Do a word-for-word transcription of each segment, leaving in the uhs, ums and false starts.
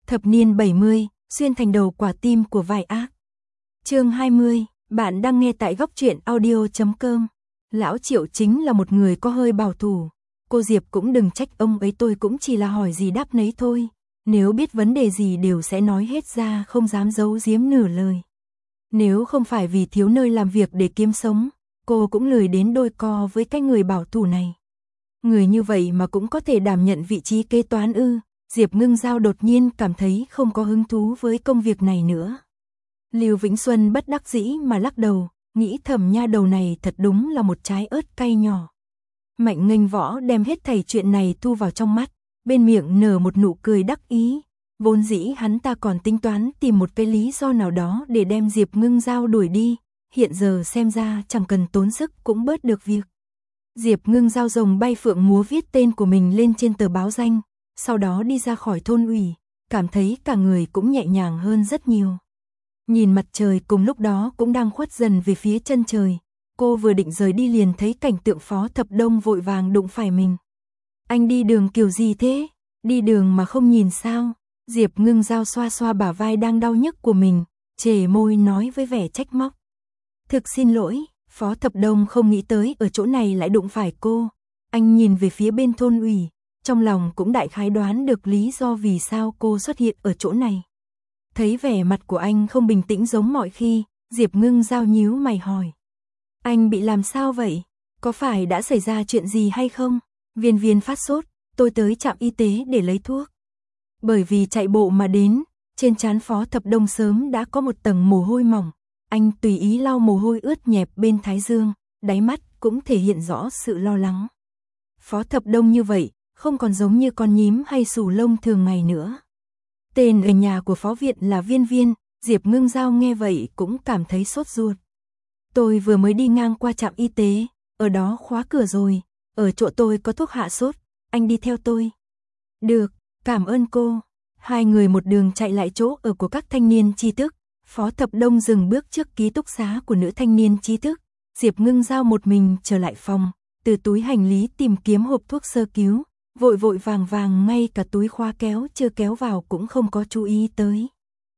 Thập niên bảy mươi, xuyên thành đầu quả tim của vai ác. Chương hai mươi, bạn đang nghe tại góc truyện audio chấm com. Lão Triệu chính là một người có hơi bảo thủ. Cô Diệp cũng đừng trách ông ấy, tôi cũng chỉ là hỏi gì đáp nấy thôi. Nếu biết vấn đề gì đều sẽ nói hết ra, không dám giấu giếm nửa lời. Nếu không phải vì thiếu nơi làm việc để kiếm sống, cô cũng lười đến đôi co với cái người bảo thủ này. Người như vậy mà cũng có thể đảm nhận vị trí kế toán ư? Diệp Ngưng Giao đột nhiên cảm thấy không có hứng thú với công việc này nữa. Lưu Vĩnh Xuân bất đắc dĩ mà lắc đầu, nghĩ thầm nha đầu này thật đúng là một trái ớt cay nhỏ. Mạnh Nghênh Võ đem hết thảy chuyện này thu vào trong mắt, bên miệng nở một nụ cười đắc ý. Vốn dĩ hắn ta còn tính toán tìm một cái lý do nào đó để đem Diệp Ngưng Giao đuổi đi, hiện giờ xem ra chẳng cần tốn sức cũng bớt được việc. Diệp Ngưng Giao rồng bay phượng múa viết tên của mình lên trên tờ báo danh, sau đó đi ra khỏi thôn ủy, cảm thấy cả người cũng nhẹ nhàng hơn rất nhiều. Nhìn mặt trời cùng lúc đó cũng đang khuất dần về phía chân trời, cô vừa định rời đi liền thấy cảnh tượng Phó Thập Đông vội vàng đụng phải mình. Anh đi đường kiểu gì thế? Đi đường mà không nhìn sao? Diệp Ngưng Giao xoa xoa bả vai đang đau nhức của mình, chề môi nói với vẻ trách móc. Thực xin lỗi, Phó Thập Đông không nghĩ tới ở chỗ này lại đụng phải cô. Anh nhìn về phía bên thôn ủy, trong lòng cũng đại khái đoán được lý do vì sao cô xuất hiện ở chỗ này. Thấy vẻ mặt của anh không bình tĩnh giống mọi khi, Diệp Ngưng Giao nhíu mày hỏi. Anh bị làm sao vậy? Có phải đã xảy ra chuyện gì hay không? Viên Viên phát sốt, tôi tới trạm y tế để lấy thuốc. Bởi vì chạy bộ mà đến, trên trán Phó Thập Đông sớm đã có một tầng mồ hôi mỏng. Anh tùy ý lau mồ hôi ướt nhẹp bên thái dương, đáy mắt cũng thể hiện rõ sự lo lắng. Phó Thập Đông như vậy, không còn giống như con nhím hay sù lông thường ngày nữa. Tên ở nhà của Phó Viện là Viên Viên, Diệp Ngưng Giao nghe vậy cũng cảm thấy sốt ruột. Tôi vừa mới đi ngang qua trạm y tế, ở đó khóa cửa rồi, ở chỗ tôi có thuốc hạ sốt, anh đi theo tôi. Được, cảm ơn cô. Hai người một đường chạy lại chỗ ở của các thanh niên tri thức. Phó Thập Đông dừng bước trước ký túc xá của nữ thanh niên trí thức, Diệp Ngưng Giao một mình trở lại phòng, từ túi hành lý tìm kiếm hộp thuốc sơ cứu, vội vội vàng vàng ngay cả túi khóa kéo chưa kéo vào cũng không có chú ý tới.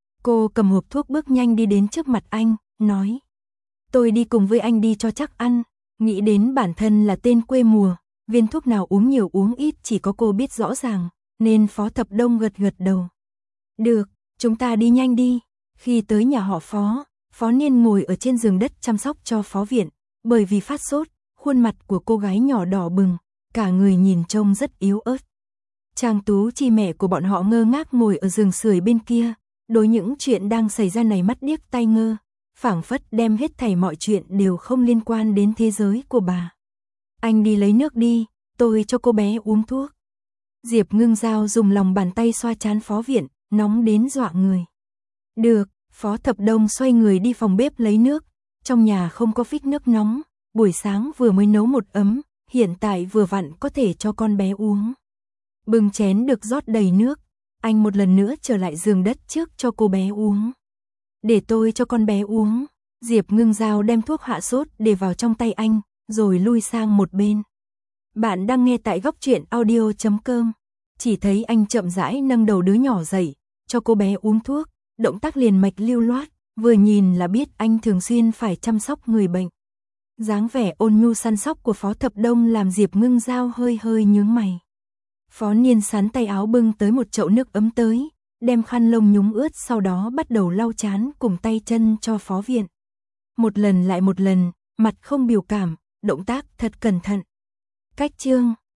Cô cầm hộp thuốc bước nhanh đi đến trước mặt anh, nói. Tôi đi cùng với anh đi cho chắc ăn, nghĩ đến bản thân là tên quê mùa, viên thuốc nào uống nhiều uống ít chỉ có cô biết rõ ràng, nên Phó Thập Đông gật gật đầu. Được, chúng ta đi nhanh đi. Khi tới nhà họ Phó, Phó Niên ngồi ở trên giường đất chăm sóc cho Phó Viện, bởi vì phát sốt, khuôn mặt của cô gái nhỏ đỏ bừng, cả người nhìn trông rất yếu ớt. Trang Tú Chi mẹ của bọn họ ngơ ngác ngồi ở giường sưởi bên kia, đối những chuyện đang xảy ra này mắt điếc tai ngơ, phảng phất đem hết thảy mọi chuyện đều không liên quan đến thế giới của bà. Anh đi lấy nước đi, tôi cho cô bé uống thuốc. Diệp Ngưng Giao dùng lòng bàn tay xoa trán Phó Viện, nóng đến dọa người. Được, Phó Thập Đông xoay người đi phòng bếp lấy nước, trong nhà không có phích nước nóng, buổi sáng vừa mới nấu một ấm, hiện tại vừa vặn có thể cho con bé uống. Bưng chén được rót đầy nước, anh một lần nữa trở lại giường đất trước cho cô bé uống. Để tôi cho con bé uống, Diệp Ngưng Giao đem thuốc hạ sốt để vào trong tay anh, rồi lui sang một bên. Bạn đang nghe tại góc truyện audio chấm com, chỉ thấy anh chậm rãi nâng đầu đứa nhỏ dậy, cho cô bé uống thuốc. Động tác liền mạch lưu loát, vừa nhìn là biết anh thường xuyên phải chăm sóc người bệnh. Dáng vẻ ôn nhu săn sóc của Phó Thập Đông làm Diệp Ngưng Giao hơi hơi nhướng mày. Phó Niên sắn tay áo bưng tới một chậu nước ấm tới, đem khăn lông nhúng ướt sau đó bắt đầu lau trán cùng tay chân cho Phó Viện. Một lần lại một lần, mặt không biểu cảm, động tác thật cẩn thận. Cách chương